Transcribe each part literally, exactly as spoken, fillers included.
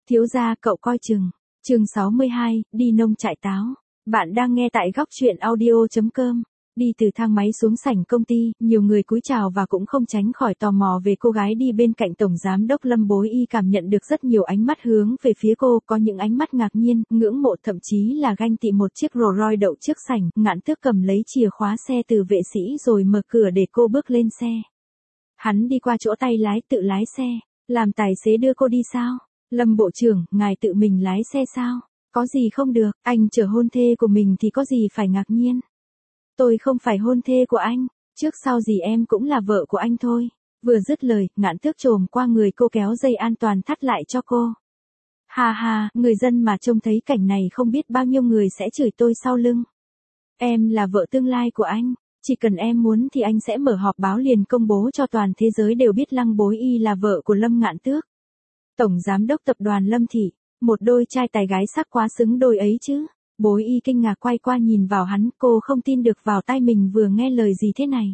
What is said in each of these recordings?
Thiếu gia cậu coi chừng. Chương sáu mươi hai, đi nông trại táo. Bạn đang nghe tại góc truyện audio chấm com. Đi từ thang máy xuống sảnh công ty, nhiều người cúi chào và cũng không tránh khỏi tò mò về cô gái đi bên cạnh tổng giám đốc Lâm Bối Y. Cảm nhận được rất nhiều ánh mắt hướng về phía cô, có những ánh mắt ngạc nhiên, ngưỡng mộ, thậm chí là ganh tị. Một chiếc Rolls Royce đậu trước sảnh, Ngạn Tước cầm lấy chìa khóa xe từ vệ sĩ rồi mở cửa để cô bước lên xe. Hắn đi qua chỗ tay lái tự lái xe, làm tài xế đưa cô đi sao? Lâm bộ trưởng, ngài tự mình lái xe sao? Có gì không được, anh chở hôn thê của mình thì có gì phải ngạc nhiên. Tôi không phải hôn thê của anh, trước sau gì em cũng là vợ của anh thôi. Vừa dứt lời, Ngạn Tước chồm qua người cô kéo dây an toàn thắt lại cho cô. Ha ha, người dân mà trông thấy cảnh này không biết bao nhiêu người sẽ chửi tôi sau lưng. Em là vợ tương lai của anh, chỉ cần em muốn thì anh sẽ mở họp báo liền công bố cho toàn thế giới đều biết Lăng Bối Y là vợ của Lâm Ngạn Tước. Tổng giám đốc tập đoàn Lâm Thị, một đôi trai tài gái sắc quá xứng đôi ấy chứ. Bối Y kinh ngạc quay qua nhìn vào hắn, cô không tin được vào tai mình vừa nghe lời gì thế này.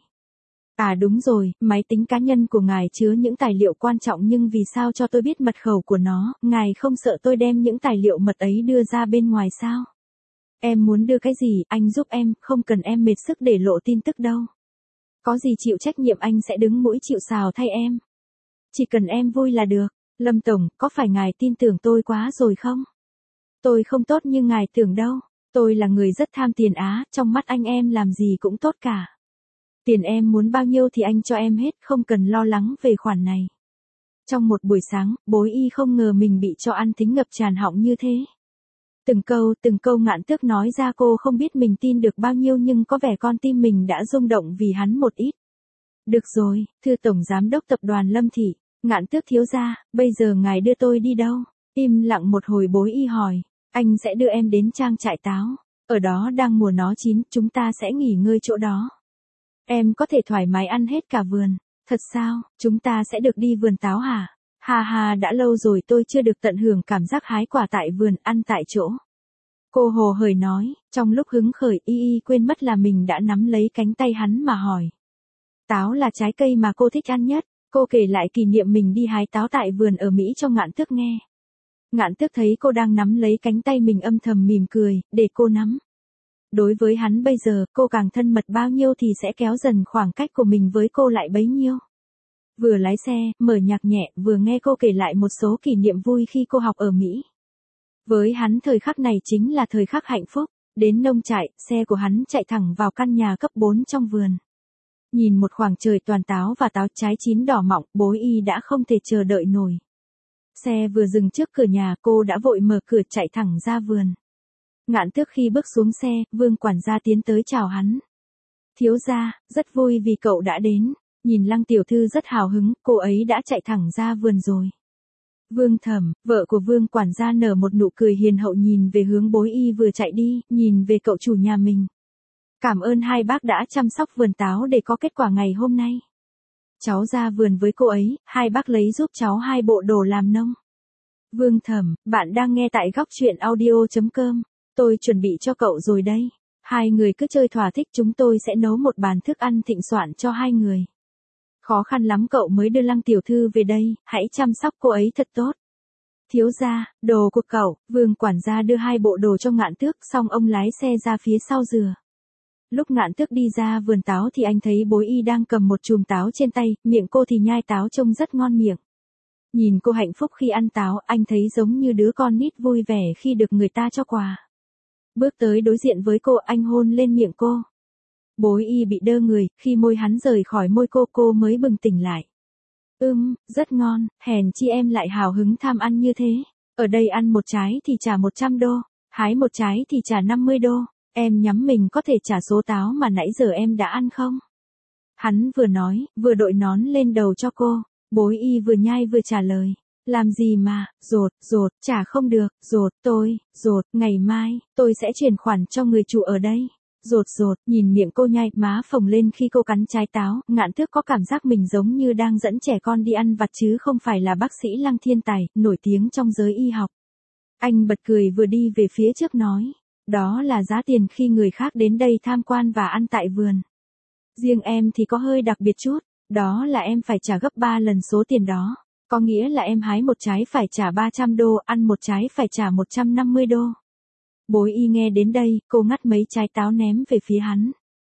À đúng rồi, máy tính cá nhân của ngài chứa những tài liệu quan trọng nhưng vì sao cho tôi biết mật khẩu của nó, ngài không sợ tôi đem những tài liệu mật ấy đưa ra bên ngoài sao? Em muốn đưa cái gì, anh giúp em, không cần em mệt sức để lộ tin tức đâu. Có gì chịu trách nhiệm anh sẽ đứng mũi chịu sào thay em. Chỉ cần em vui là được. Lâm Tổng, có phải ngài tin tưởng tôi quá rồi không? Tôi không tốt như ngài tưởng đâu. Tôi là người rất tham tiền á, trong mắt anh em làm gì cũng tốt cả. Tiền em muốn bao nhiêu thì anh cho em hết, không cần lo lắng về khoản này. Trong một buổi sáng, Bối Y không ngờ mình bị cho ăn thính ngập tràn họng như thế. Từng câu, từng câu Ngạn Tước nói ra cô không biết mình tin được bao nhiêu nhưng có vẻ con tim mình đã rung động vì hắn một ít. Được rồi, thưa Tổng Giám đốc Tập đoàn Lâm Thị, Ngạn Tước thiếu gia, bây giờ ngài đưa tôi đi đâu? Im lặng một hồi Bối Y hỏi, anh sẽ đưa em đến trang trại táo. Ở đó đang mùa nó chín, chúng ta sẽ nghỉ ngơi chỗ đó. Em có thể thoải mái ăn hết cả vườn. Thật sao, chúng ta sẽ được đi vườn táo hả? Hà hà, đã lâu rồi tôi chưa được tận hưởng cảm giác hái quả tại vườn, ăn tại chỗ. Cô hồ hởi nói, trong lúc hứng khởi Y Y quên mất là mình đã nắm lấy cánh tay hắn mà hỏi. Táo là trái cây mà cô thích ăn nhất. Cô kể lại kỷ niệm mình đi hái táo tại vườn ở Mỹ cho Ngạn Tước nghe. Ngạn Tước thấy cô đang nắm lấy cánh tay mình âm thầm mỉm cười, để cô nắm. Đối với hắn bây giờ, cô càng thân mật bao nhiêu thì sẽ kéo dần khoảng cách của mình với cô lại bấy nhiêu. Vừa lái xe, mở nhạc nhẹ, vừa nghe cô kể lại một số kỷ niệm vui khi cô học ở Mỹ. Với hắn thời khắc này chính là thời khắc hạnh phúc. Đến nông trại, xe của hắn chạy thẳng vào căn nhà cấp bốn trong vườn. Nhìn một khoảng trời toàn táo và táo trái chín đỏ mọng, Bối Y đã không thể chờ đợi nổi. Xe vừa dừng trước cửa nhà, cô đã vội mở cửa chạy thẳng ra vườn. Ngạn Tước khi bước xuống xe, Vương quản gia tiến tới chào hắn. Thiếu gia, rất vui vì cậu đã đến. Nhìn Lăng tiểu thư rất hào hứng, cô ấy đã chạy thẳng ra vườn rồi. Vương Thẩm, vợ của Vương quản gia nở một nụ cười hiền hậu nhìn về hướng Bối Y vừa chạy đi, nhìn về cậu chủ nhà mình. Cảm ơn hai bác đã chăm sóc vườn táo để có kết quả ngày hôm nay. Cháu ra vườn với cô ấy, hai bác lấy giúp cháu hai bộ đồ làm nông. Vương Thẩm, bạn đang nghe tại góc truyện audio chấm com. Tôi chuẩn bị cho cậu rồi đây. Hai người cứ chơi thỏa thích, chúng tôi sẽ nấu một bàn thức ăn thịnh soạn cho hai người. Khó khăn lắm cậu mới đưa Lăng tiểu thư về đây, hãy chăm sóc cô ấy thật tốt. Thiếu gia, đồ của cậu. Vương quản gia đưa hai bộ đồ cho Ngạn Tước, xong ông lái xe ra phía sau dừa. Lúc Ngạn Tước đi ra vườn táo thì anh thấy Bối Y đang cầm một chùm táo trên tay, miệng cô thì nhai táo trông rất ngon miệng. Nhìn cô hạnh phúc khi ăn táo, anh thấy giống như đứa con nít vui vẻ khi được người ta cho quà. Bước tới đối diện với cô, anh hôn lên miệng cô. Bối Y bị đơ người, khi môi hắn rời khỏi môi cô, cô mới bừng tỉnh lại. Ưm, rất ngon, hèn chi em lại hào hứng tham ăn như thế. Ở đây ăn một trái thì trả một trăm đô, hái một trái thì trả năm mươi đô. Em nhắm mình có thể trả số táo mà nãy giờ em đã ăn không? Hắn vừa nói, vừa đội nón lên đầu cho cô. Bối Y vừa nhai vừa trả lời. Làm gì mà, rột, rột, trả không được, rột, tôi, rột, ngày mai, tôi sẽ chuyển khoản cho người chủ ở đây. Rột rột, nhìn miệng cô nhai, má phồng lên khi cô cắn trái táo, Ngạn Tước có cảm giác mình giống như đang dẫn trẻ con đi ăn vặt chứ không phải là bác sĩ Lăng Thiên Tài, nổi tiếng trong giới y học. Anh bật cười vừa đi về phía trước nói. Đó là giá tiền khi người khác đến đây tham quan và ăn tại vườn. Riêng em thì có hơi đặc biệt chút, đó là em phải trả gấp ba lần số tiền đó. Có nghĩa là em hái một trái phải trả ba trăm đô, ăn một trái phải trả một trăm năm mươi đô. Bối y nghe đến đây, cô ngắt mấy trái táo ném về phía hắn.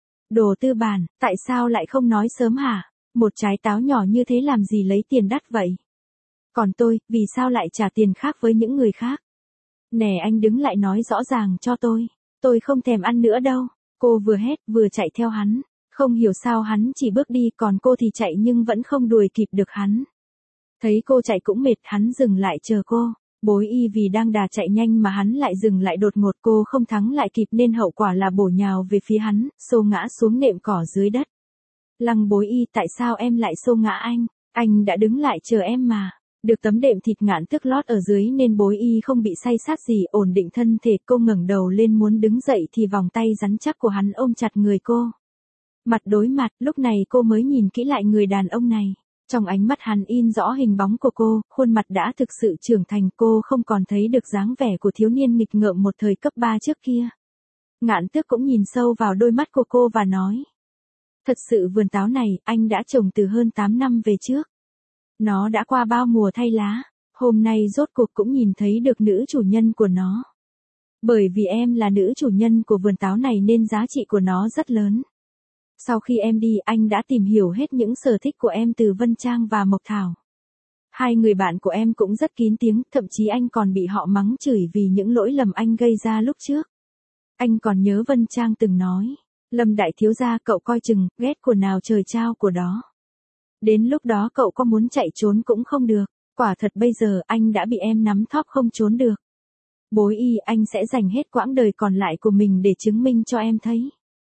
Đồ tư bản, tại sao lại không nói sớm hả? Một trái táo nhỏ như thế làm gì lấy tiền đắt vậy? Còn tôi, vì sao lại trả tiền khác với những người khác? Nè anh đứng lại nói rõ ràng cho tôi. Tôi không thèm ăn nữa đâu. Cô vừa hét vừa chạy theo hắn. Không hiểu sao hắn chỉ bước đi còn cô thì chạy nhưng vẫn không đuổi kịp được hắn. Thấy cô chạy cũng mệt hắn dừng lại chờ cô. Bối y vì đang đà chạy nhanh mà hắn lại dừng lại đột ngột cô không thắng lại kịp nên hậu quả là bổ nhào về phía hắn, xô ngã xuống nệm cỏ dưới đất. Lăng bối y tại sao em lại xô ngã anh? Anh đã đứng lại chờ em mà. Được tấm đệm thịt Ngạn Tước lót ở dưới nên bối y không bị say sát gì, ổn định thân thể cô ngẩng đầu lên muốn đứng dậy thì vòng tay rắn chắc của hắn ôm chặt người cô. Mặt đối mặt, lúc này cô mới nhìn kỹ lại người đàn ông này. Trong ánh mắt hắn in rõ hình bóng của cô, khuôn mặt đã thực sự trưởng thành, cô không còn thấy được dáng vẻ của thiếu niên nghịch ngợm một thời cấp ba trước kia. Ngạn Tước cũng nhìn sâu vào đôi mắt của cô và nói. Thật sự vườn táo này, anh đã trồng từ hơn tám năm về trước. Nó đã qua bao mùa thay lá, hôm nay rốt cuộc cũng nhìn thấy được nữ chủ nhân của nó. Bởi vì em là nữ chủ nhân của vườn táo này nên giá trị của nó rất lớn. Sau khi em đi anh đã tìm hiểu hết những sở thích của em từ Vân Trang và Mộc Thảo. Hai người bạn của em cũng rất kín tiếng, thậm chí anh còn bị họ mắng chửi vì những lỗi lầm anh gây ra lúc trước. Anh còn nhớ Vân Trang từng nói, Lâm đại thiếu gia cậu coi chừng, ghét của nào trời trao của đó. Đến lúc đó cậu có muốn chạy trốn cũng không được, quả thật bây giờ anh đã bị em nắm thóp không trốn được. Bối y anh sẽ dành hết quãng đời còn lại của mình để chứng minh cho em thấy.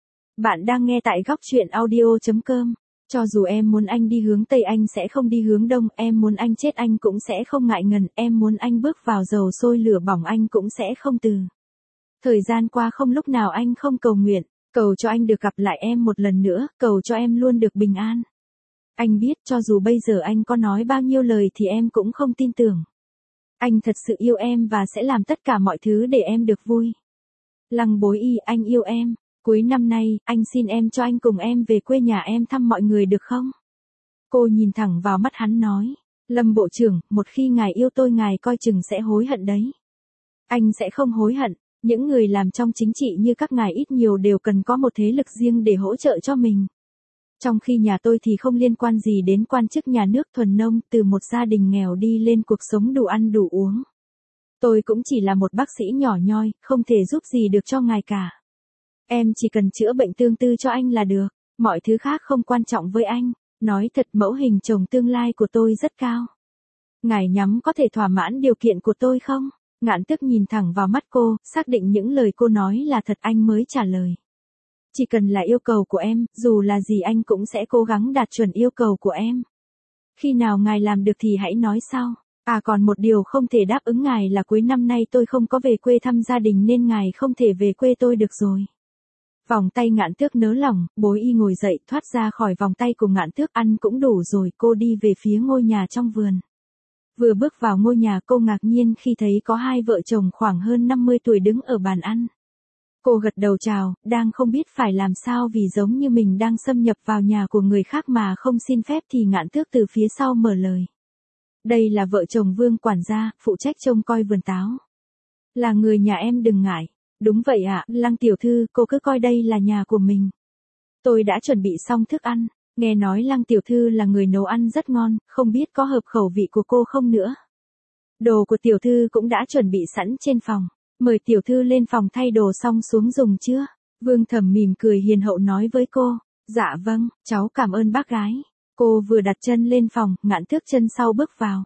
Bạn đang nghe tại góc truyện audio chấm com. Cho dù em muốn anh đi hướng Tây anh sẽ không đi hướng Đông, em muốn anh chết anh cũng sẽ không ngại ngần, em muốn anh bước vào dầu sôi lửa bỏng anh cũng sẽ không từ. Thời gian qua không lúc nào anh không cầu nguyện, cầu cho anh được gặp lại em một lần nữa, cầu cho em luôn được bình an. Anh biết cho dù bây giờ anh có nói bao nhiêu lời thì em cũng không tin tưởng. Anh thật sự yêu em và sẽ làm tất cả mọi thứ để em được vui. Lăng bối y anh yêu em. Cuối năm nay, anh xin em cho anh cùng em về quê nhà em thăm mọi người được không? Cô nhìn thẳng vào mắt hắn nói. Lâm bộ trưởng, một khi ngài yêu tôi ngài coi chừng sẽ hối hận đấy. Anh sẽ không hối hận. Những người làm trong chính trị như các ngài ít nhiều đều cần có một thế lực riêng để hỗ trợ cho mình. Trong khi nhà tôi thì không liên quan gì đến quan chức nhà nước, thuần nông, từ một gia đình nghèo đi lên cuộc sống đủ ăn đủ uống. Tôi cũng chỉ là một bác sĩ nhỏ nhoi, không thể giúp gì được cho ngài cả. Em chỉ cần chữa bệnh tương tư cho anh là được, mọi thứ khác không quan trọng với anh. Nói thật mẫu hình chồng tương lai của tôi rất cao. Ngài nhắm có thể thỏa mãn điều kiện của tôi không? Ngạn Tước nhìn thẳng vào mắt cô, xác định những lời cô nói là thật anh mới trả lời. Chỉ cần là yêu cầu của em, dù là gì anh cũng sẽ cố gắng đạt chuẩn yêu cầu của em. Khi nào ngài làm được thì hãy nói sau. À còn một điều không thể đáp ứng ngài là cuối năm nay tôi không có về quê thăm gia đình nên ngài không thể về quê tôi được rồi. Vòng tay Ngạn Tước nới lỏng, bối y ngồi dậy thoát ra khỏi vòng tay của Ngạn Tước, ăn cũng đủ rồi, cô đi về phía ngôi nhà trong vườn. Vừa bước vào ngôi nhà cô ngạc nhiên khi thấy có hai vợ chồng khoảng hơn năm mươi tuổi đứng ở bàn ăn. Cô gật đầu chào, đang không biết phải làm sao vì giống như mình đang xâm nhập vào nhà của người khác mà không xin phép thì Ngạn Tước từ phía sau mở lời. Đây là vợ chồng Vương quản gia, phụ trách trông coi vườn táo. Là người nhà em đừng ngại. Đúng vậy ạ, à, Lăng tiểu thư, cô cứ coi đây là nhà của mình. Tôi đã chuẩn bị xong thức ăn, nghe nói Lăng tiểu thư là người nấu ăn rất ngon, không biết có hợp khẩu vị của cô không nữa. Đồ của tiểu thư cũng đã chuẩn bị sẵn trên phòng, mời tiểu thư lên phòng thay đồ xong xuống dùng chưa? Vương Thẩm mỉm cười hiền hậu nói với cô, dạ vâng, cháu cảm ơn bác gái. Cô vừa đặt chân lên phòng, Ngạn Tước chân sau bước vào.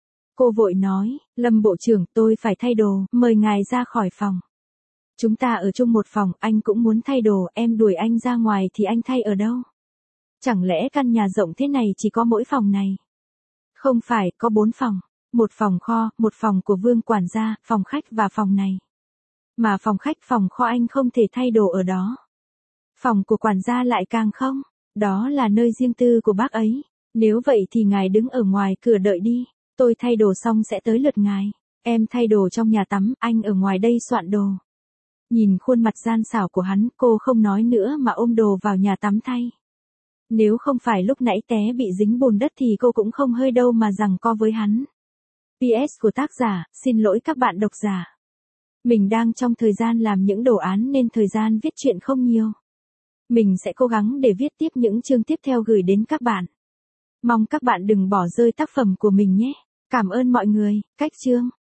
Cô vội nói, Lâm bộ trưởng tôi phải thay đồ, mời ngài ra khỏi phòng. Chúng ta ở chung một phòng, anh cũng muốn thay đồ, em đuổi anh ra ngoài thì anh thay ở đâu? Chẳng lẽ căn nhà rộng thế này chỉ có mỗi phòng này? Không phải, có bốn phòng. Một phòng kho, một phòng của Vương quản gia, phòng khách và phòng này. Mà phòng khách phòng kho anh không thể thay đồ ở đó. Phòng của quản gia lại càng không. Đó là nơi riêng tư của bác ấy. Nếu vậy thì ngài đứng ở ngoài cửa đợi đi. Tôi thay đồ xong sẽ tới lượt ngài. Em thay đồ trong nhà tắm, anh ở ngoài đây soạn đồ. Nhìn khuôn mặt gian xảo của hắn, cô không nói nữa mà ôm đồ vào nhà tắm thay. Nếu không phải lúc nãy té bị dính bùn đất thì cô cũng không hơi đâu mà giằng co với hắn. pê ét của tác giả, xin lỗi các bạn độc giả. Mình đang trong thời gian làm những đồ án nên thời gian viết truyện không nhiều. Mình sẽ cố gắng để viết tiếp những chương tiếp theo gửi đến các bạn. Mong các bạn đừng bỏ rơi tác phẩm của mình nhé. Cảm ơn mọi người. Cách chương